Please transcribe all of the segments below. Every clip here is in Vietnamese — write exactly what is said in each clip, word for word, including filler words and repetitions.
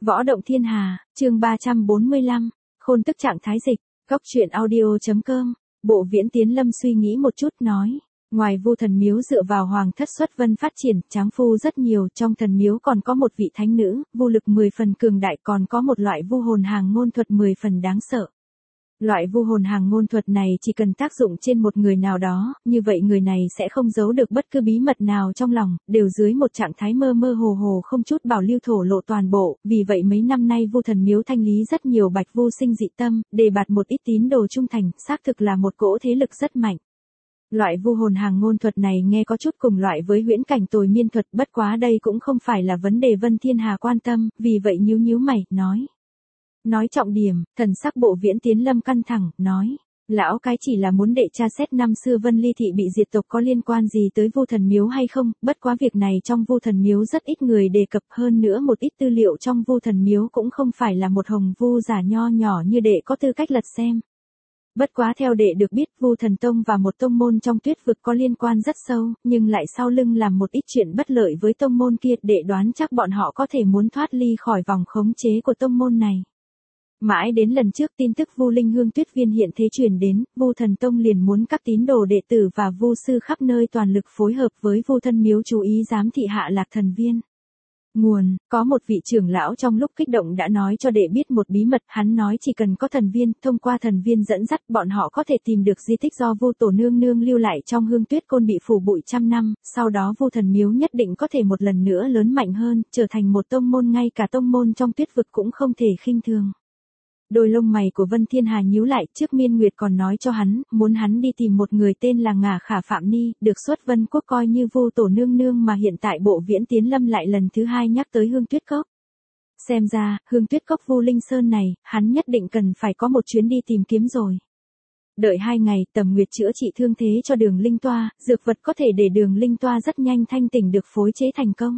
Võ động thiên hà, chương ba trăm bốn mươi lăm, khôn tức trạng thái dịch, góc truyện audio.com, Bộ Viễn Tiến Lâm suy nghĩ một chút nói, ngoài Vu Thần Miếu dựa vào hoàng thất xuất vân phát triển, tráng phu rất nhiều, trong thần miếu còn có một vị thánh nữ, vu lực mười phần cường đại, còn có một loại vu hồn hàng ngôn thuật mười phần đáng sợ. Loại vu hồn hàng ngôn thuật này chỉ cần tác dụng trên một người nào đó, như vậy người này sẽ không giấu được bất cứ bí mật nào trong lòng, đều dưới một trạng thái mơ mơ hồ hồ không chút bảo lưu thổ lộ toàn bộ, vì vậy mấy năm nay Vu Thần Miếu thanh lý rất nhiều bạch vu sinh dị tâm, đề bạt một ít tín đồ trung thành, xác thực là một cỗ thế lực rất mạnh. Loại vu hồn hàng ngôn thuật này nghe có chút cùng loại với huyễn cảnh tồi miên thuật, bất quá đây cũng không phải là vấn đề Vân Thiên Hà quan tâm, vì vậy nhíu nhíu mày, nói. Nói trọng điểm, thần sắc Bộ Viễn Tiến Lâm căng thẳng, nói, lão cái chỉ là muốn đệ tra xét năm xưa Vân Ly thị bị diệt tộc có liên quan gì tới Vu Thần Miếu hay không, bất quá việc này trong Vu Thần Miếu rất ít người đề cập, hơn nữa một ít tư liệu trong Vu Thần Miếu cũng không phải là một hồng vu giả nho nhỏ như đệ có tư cách lật xem. Bất quá theo đệ được biết, Vu Thần Tông và một tông môn trong tuyết vực có liên quan rất sâu, nhưng lại sau lưng làm một ít chuyện bất lợi với tông môn kia, đệ đoán chắc bọn họ có thể muốn thoát ly khỏi vòng khống chế của tông môn này. Mãi đến lần trước tin tức Vu Linh Hương Tuyết Viên hiện thế truyền đến, Vu Thần Tông liền muốn các tín đồ đệ tử và vu sư khắp nơi toàn lực phối hợp với Vu Thân Miếu chú ý giám thị hạ lạc thần viên. Nguồn, có một vị trưởng lão trong lúc kích động đã nói cho đệ biết một bí mật, hắn nói chỉ cần có thần viên, thông qua thần viên dẫn dắt bọn họ có thể tìm được di tích do Vu Tổ Nương Nương lưu lại trong Hương Tuyết Côn bị phủ bụi trăm năm, sau đó Vu Thần Miếu nhất định có thể một lần nữa lớn mạnh hơn, trở thành một tông môn ngay cả tông môn trong tuyết vực cũng không thể khinh thường. Đôi lông mày của Vân Thiên Hà nhíu lại, trước Miên Nguyệt còn nói cho hắn, muốn hắn đi tìm một người tên là Ngà Khả Phạm Ni, được xuất Vân Quốc coi như Vu Tổ Nương Nương mà hiện tại Bộ Viễn Tiến Lâm lại lần thứ hai nhắc tới Hương Tuyết Cốc. Xem ra, Hương Tuyết Cốc Vu Linh Sơn này, hắn nhất định cần phải có một chuyến đi tìm kiếm rồi. Đợi hai ngày, Tầm Nguyệt chữa trị thương thế cho Đường Linh Toa, dược vật có thể để Đường Linh Toa rất nhanh thanh tỉnh được phối chế thành công.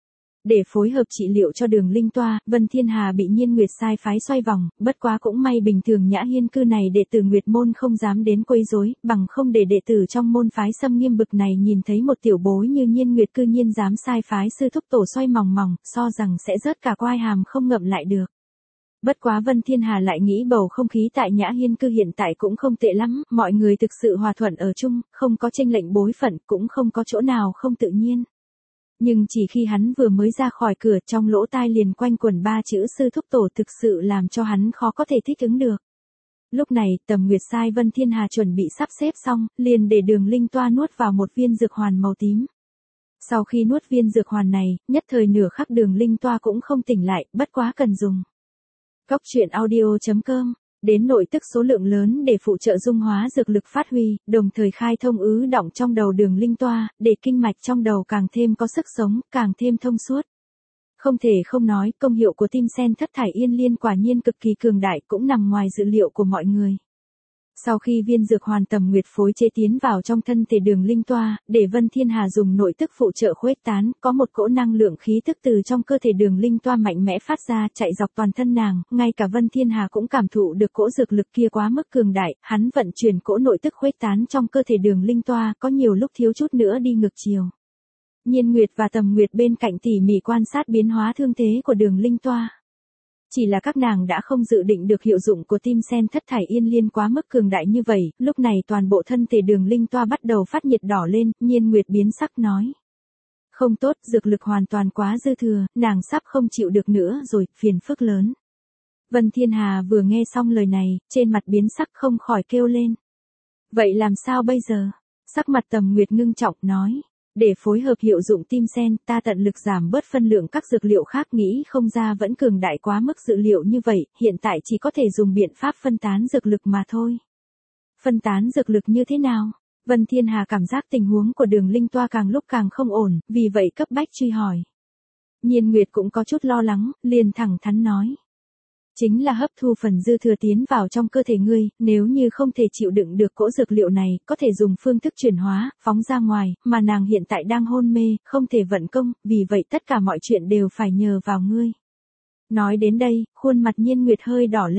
Để phối hợp trị liệu cho Đường Linh Toa, Vân Thiên Hà bị Nhiên Nguyệt sai phái xoay vòng, bất quá cũng may bình thường Nhã Hiên cư này đệ tử Nguyệt môn không dám đến quấy rối, bằng không để đệ tử trong môn phái xâm nghiêm bực này nhìn thấy một tiểu bối như Nhiên Nguyệt cư nhiên dám sai phái sư thúc tổ xoay mòng mòng, so rằng sẽ rớt cả quai hàm không ngậm lại được. Bất quá Vân Thiên Hà lại nghĩ bầu không khí tại Nhã Hiên cư hiện tại cũng không tệ lắm, mọi người thực sự hòa thuận ở chung, không có chênh lệch bối phận, cũng không có chỗ nào không tự nhiên. Nhưng chỉ khi hắn vừa mới ra khỏi cửa, trong lỗ tai liền quanh quẩn ba chữ sư thúc tổ thực sự làm cho hắn khó có thể thích ứng được. Lúc này, Tầm Nguyệt sai Vân Thiên Hà chuẩn bị sắp xếp xong, liền để Đường Linh Toa nuốt vào một viên dược hoàn màu tím. Sau khi nuốt viên dược hoàn này, nhất thời nửa khắc Đường Linh Toa cũng không tỉnh lại, bất quá cần dùng. Góc truyện audio.com, đến nội tức số lượng lớn để phụ trợ dung hóa dược lực phát huy, đồng thời khai thông ứ đọng trong đầu Đường Linh Toa, để kinh mạch trong đầu càng thêm có sức sống, càng thêm thông suốt. Không thể không nói, công hiệu của tim sen thất thải yên liên quả nhiên cực kỳ cường đại, cũng nằm ngoài dự liệu của mọi người. Sau khi viên dược hoàn Tầm Nguyệt phối chế tiến vào trong thân thể Đường Linh Toa, để Vân Thiên Hà dùng nội tức phụ trợ khuếch tán, có một cỗ năng lượng khí tức từ trong cơ thể Đường Linh Toa mạnh mẽ phát ra, chạy dọc toàn thân nàng, ngay cả Vân Thiên Hà cũng cảm thụ được cỗ dược lực kia quá mức cường đại, hắn vận chuyển cỗ nội tức khuếch tán trong cơ thể Đường Linh Toa, có nhiều lúc thiếu chút nữa đi ngược chiều. Nhiên Nguyệt và Tầm Nguyệt bên cạnh tỉ mỉ quan sát biến hóa thương thế của Đường Linh Toa. Chỉ là các nàng đã không dự định được hiệu dụng của tim sen thất thải yên liên quá mức cường đại như vậy, lúc này toàn bộ thân thể Đường Linh Toa bắt đầu phát nhiệt đỏ lên, Nhiên Nguyệt biến sắc nói. Không tốt, dược lực hoàn toàn quá dư thừa, nàng sắp không chịu được nữa rồi, phiền phức lớn. Vân Thiên Hà vừa nghe xong lời này, trên mặt biến sắc không khỏi kêu lên. Vậy làm sao bây giờ? Sắc mặt Tầm Nguyệt ngưng trọng nói. Để phối hợp hiệu dụng tim sen, ta tận lực giảm bớt phân lượng các dược liệu khác, nghĩ không ra vẫn cường đại quá mức dự liệu như vậy, hiện tại chỉ có thể dùng biện pháp phân tán dược lực mà thôi. Phân tán dược lực như thế nào? Vân Thiên Hà cảm giác tình huống của Đường Linh Toa càng lúc càng không ổn, vì vậy cấp bách truy hỏi. Nhiên Nguyệt cũng có chút lo lắng, liền thẳng thắn nói. Chính là hấp thu phần dư thừa tiến vào trong cơ thể ngươi, nếu như không thể chịu đựng được cỗ dược liệu này, có thể dùng phương thức chuyển hóa, phóng ra ngoài, mà nàng hiện tại đang hôn mê, không thể vận công, vì vậy tất cả mọi chuyện đều phải nhờ vào ngươi. Nói đến đây, khuôn mặt Nhiên Nguyệt hơi đỏ lên,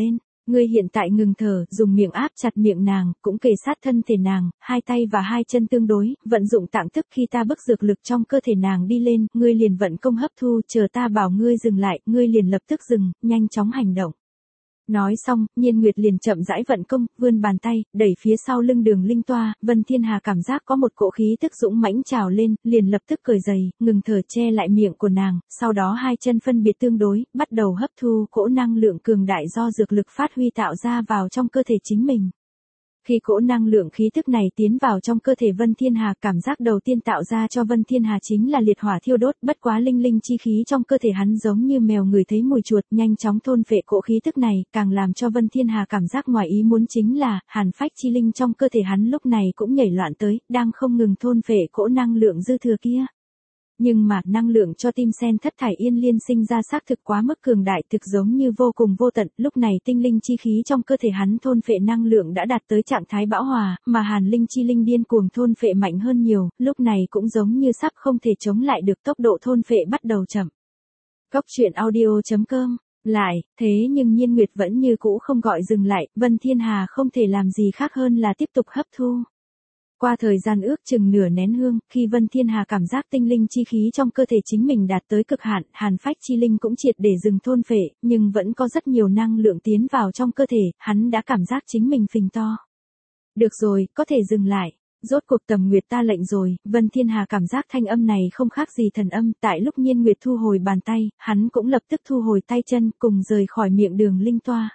Ngươi hiện tại ngừng thở, dùng miệng áp chặt miệng nàng, cũng kề sát thân thể nàng, hai tay và hai chân tương đối, vận dụng tạng thức khi ta bức dược lực trong cơ thể nàng đi lên, ngươi liền vận công hấp thu, chờ ta bảo ngươi dừng lại, ngươi liền lập tức dừng, nhanh chóng hành động. Nói xong, Nhiên Nguyệt liền chậm rãi vận công, vươn bàn tay, đẩy phía sau lưng Đường Linh Toa, Vân Thiên Hà cảm giác có một cỗ khí tức dũng mãnh trào lên, liền lập tức cởi giày, ngừng thở che lại miệng của nàng, sau đó hai chân phân biệt tương đối, bắt đầu hấp thu cỗ năng lượng cường đại do dược lực phát huy tạo ra vào trong cơ thể chính mình. Khi cỗ năng lượng khí tức này tiến vào trong cơ thể Vân Thiên Hà, cảm giác đầu tiên tạo ra cho Vân Thiên Hà chính là liệt hỏa thiêu đốt, bất quá linh linh chi khí trong cơ thể hắn giống như mèo ngửi thấy mùi chuột, nhanh chóng thôn phệ cỗ khí tức này, càng làm cho Vân Thiên Hà cảm giác ngoài ý muốn chính là, hàn phách chi linh trong cơ thể hắn lúc này cũng nhảy loạn tới, đang không ngừng thôn phệ cỗ năng lượng dư thừa kia. Nhưng mà, năng lượng cho tim sen thất thải yên liên sinh ra xác thực quá mức cường đại, thực giống như vô cùng vô tận, lúc này tinh linh chi khí trong cơ thể hắn thôn phệ năng lượng đã đạt tới trạng thái bão hòa, mà hàn linh chi linh điên cuồng thôn phệ mạnh hơn nhiều, lúc này cũng giống như sắp không thể chống lại được, tốc độ thôn phệ bắt đầu chậm. Cốc truyện audio chấm com lại, thế nhưng Nhiên Nguyệt vẫn như cũ không gọi dừng lại, Vân Thiên Hà không thể làm gì khác hơn là tiếp tục hấp thu. Qua thời gian ước chừng nửa nén hương, khi Vân Thiên Hà cảm giác tinh linh chi khí trong cơ thể chính mình đạt tới cực hạn, hàn phách chi linh cũng triệt để dừng thôn phệ, nhưng vẫn có rất nhiều năng lượng tiến vào trong cơ thể, hắn đã cảm giác chính mình phình to. Được rồi, có thể dừng lại. Rốt cuộc Tầm Nguyệt ta lệnh rồi, Vân Thiên Hà cảm giác thanh âm này không khác gì thần âm, tại lúc Nhiên Nguyệt thu hồi bàn tay, hắn cũng lập tức thu hồi tay chân, cùng rời khỏi miệng Đường Linh Toa.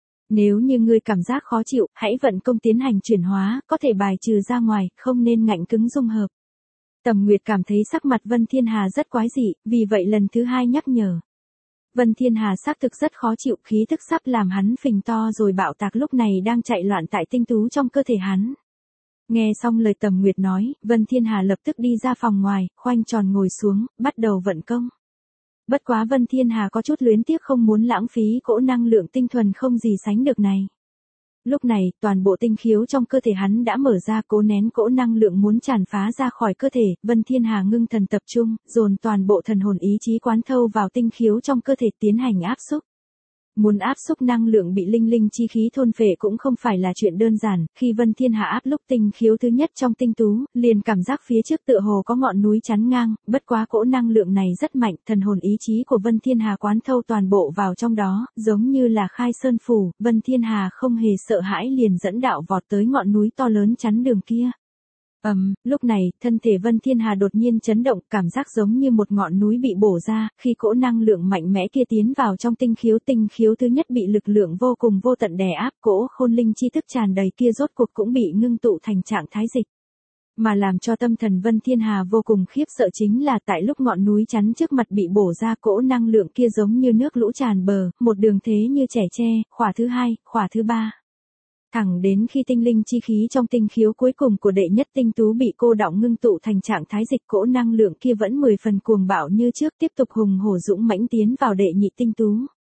Nếu như ngươi cảm giác khó chịu, hãy vận công tiến hành chuyển hóa, có thể bài trừ ra ngoài, không nên ngạnh cứng dung hợp. Tầm Nguyệt cảm thấy sắc mặt Vân Thiên Hà rất quái dị, vì vậy lần thứ hai nhắc nhở. Vân Thiên Hà xác thực rất khó chịu, khí tức sắp làm hắn phình to rồi bạo tạc lúc này đang chạy loạn tại tinh tú trong cơ thể hắn. Nghe xong lời Tầm Nguyệt nói, Vân Thiên Hà lập tức đi ra phòng ngoài, khoanh tròn ngồi xuống, bắt đầu vận công. Bất quá Vân Thiên Hà có chút luyến tiếc không muốn lãng phí cỗ năng lượng tinh thuần không gì sánh được này. Lúc này, toàn bộ tinh khiếu trong cơ thể hắn đã mở ra, cố nén cỗ năng lượng muốn tràn phá ra khỏi cơ thể, Vân Thiên Hà ngưng thần tập trung, dồn toàn bộ thần hồn ý chí quán thâu vào tinh khiếu trong cơ thể tiến hành áp xúc. Muốn áp xúc năng lượng bị linh linh chi khí thôn phệ cũng không phải là chuyện đơn giản, khi Vân Thiên Hà áp lúc tinh khiếu thứ nhất trong tinh tú, liền cảm giác phía trước tựa hồ có ngọn núi chắn ngang, bất quá cỗ năng lượng này rất mạnh, thần hồn ý chí của Vân Thiên Hà quán thâu toàn bộ vào trong đó, giống như là khai sơn phủ, Vân Thiên Hà không hề sợ hãi liền dẫn đạo vọt tới ngọn núi to lớn chắn đường kia. Ầm, um, lúc này, thân thể Vân Thiên Hà đột nhiên chấn động, cảm giác giống như một ngọn núi bị bổ ra, khi cỗ năng lượng mạnh mẽ kia tiến vào trong tinh khiếu, tinh khiếu thứ nhất bị lực lượng vô cùng vô tận đè áp, cỗ khôn linh chi thức tràn đầy kia rốt cuộc cũng bị ngưng tụ thành trạng thái dịch. Mà làm cho tâm thần Vân Thiên Hà vô cùng khiếp sợ chính là tại lúc ngọn núi chắn trước mặt bị bổ ra, cỗ năng lượng kia giống như nước lũ tràn bờ, một đường thế như trẻ tre, khỏa thứ hai, khỏa thứ ba. Thẳng đến khi tinh linh chi khí trong tinh khiếu cuối cùng của đệ nhất tinh tú bị cô đọng ngưng tụ thành trạng thái dịch, cỗ năng lượng kia vẫn mười phần cuồng bạo như trước, tiếp tục hùng hổ dũng mãnh tiến vào đệ nhị tinh tú.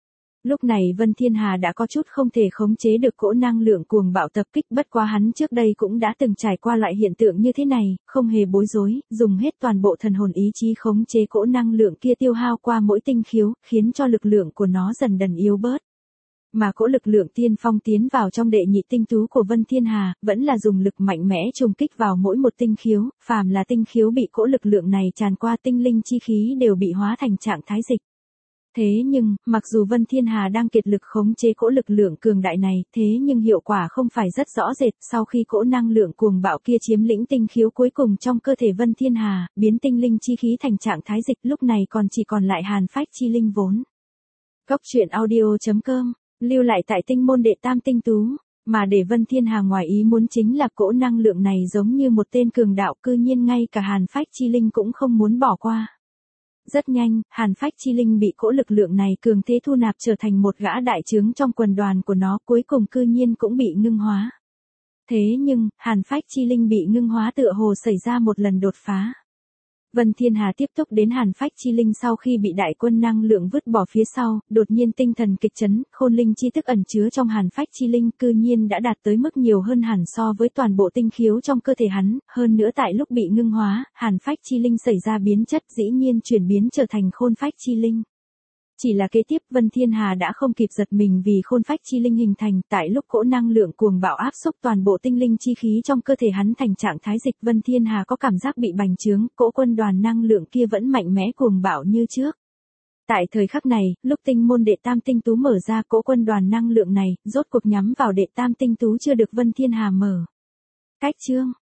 Lúc này Vân Thiên Hà đã có chút không thể khống chế được cỗ năng lượng cuồng bạo tập kích, bất quá hắn trước đây cũng đã từng trải qua loại hiện tượng như thế này, không hề bối rối, dùng hết toàn bộ thần hồn ý chí khống chế cỗ năng lượng kia tiêu hao qua mỗi tinh khiếu, khiến cho lực lượng của nó dần dần yếu bớt. Mà cỗ lực lượng tiên phong tiến vào trong đệ nhị tinh tú của Vân Thiên Hà, vẫn là dùng lực mạnh mẽ trùng kích vào mỗi một tinh khiếu, phàm là tinh khiếu bị cỗ lực lượng này tràn qua, tinh linh chi khí đều bị hóa thành trạng thái dịch. Thế nhưng, mặc dù Vân Thiên Hà đang kiệt lực khống chế cỗ lực lượng cường đại này, thế nhưng hiệu quả không phải rất rõ rệt, sau khi cỗ năng lượng cuồng bạo kia chiếm lĩnh tinh khiếu cuối cùng trong cơ thể Vân Thiên Hà, biến tinh linh chi khí thành trạng thái dịch, lúc này còn chỉ còn lại hàn phách chi linh vốn. Cốc truyện audio chấm com lưu lại tại tinh môn đệ tam tinh tú, mà để Vân Thiên Hà ngoài ý muốn chính là cỗ năng lượng này giống như một tên cường đạo, cư nhiên ngay cả hàn phách chi linh cũng không muốn bỏ qua. Rất nhanh, hàn phách chi linh bị cỗ lực lượng này cường thế thu nạp trở thành một gã đại trướng trong quần đoàn của nó, cuối cùng cư nhiên cũng bị ngưng hóa. Thế nhưng, hàn phách chi linh bị ngưng hóa tựa hồ xảy ra một lần đột phá. Vân Thiên Hà tiếp tục đến hàn phách chi linh sau khi bị đại quân năng lượng vứt bỏ phía sau, đột nhiên tinh thần kịch chấn, khôn linh chi thức ẩn chứa trong hàn phách chi linh cư nhiên đã đạt tới mức nhiều hơn hẳn so với toàn bộ tinh khiếu trong cơ thể hắn, hơn nữa tại lúc bị ngưng hóa, hàn phách chi linh xảy ra biến chất dĩ nhiên chuyển biến trở thành khôn phách chi linh. Chỉ là kế tiếp Vân Thiên Hà đã không kịp giật mình vì khôn phách chi linh hình thành, tại lúc cỗ năng lượng cuồng bạo áp xúc toàn bộ tinh linh chi khí trong cơ thể hắn thành trạng thái dịch, Vân Thiên Hà có cảm giác bị bành trướng, cỗ quân đoàn năng lượng kia vẫn mạnh mẽ cuồng bạo như trước. Tại thời khắc này, lúc tinh môn đệ tam tinh tú mở ra, cỗ quân đoàn năng lượng này rốt cuộc nhắm vào đệ tam tinh tú chưa được Vân Thiên Hà mở. Cách chương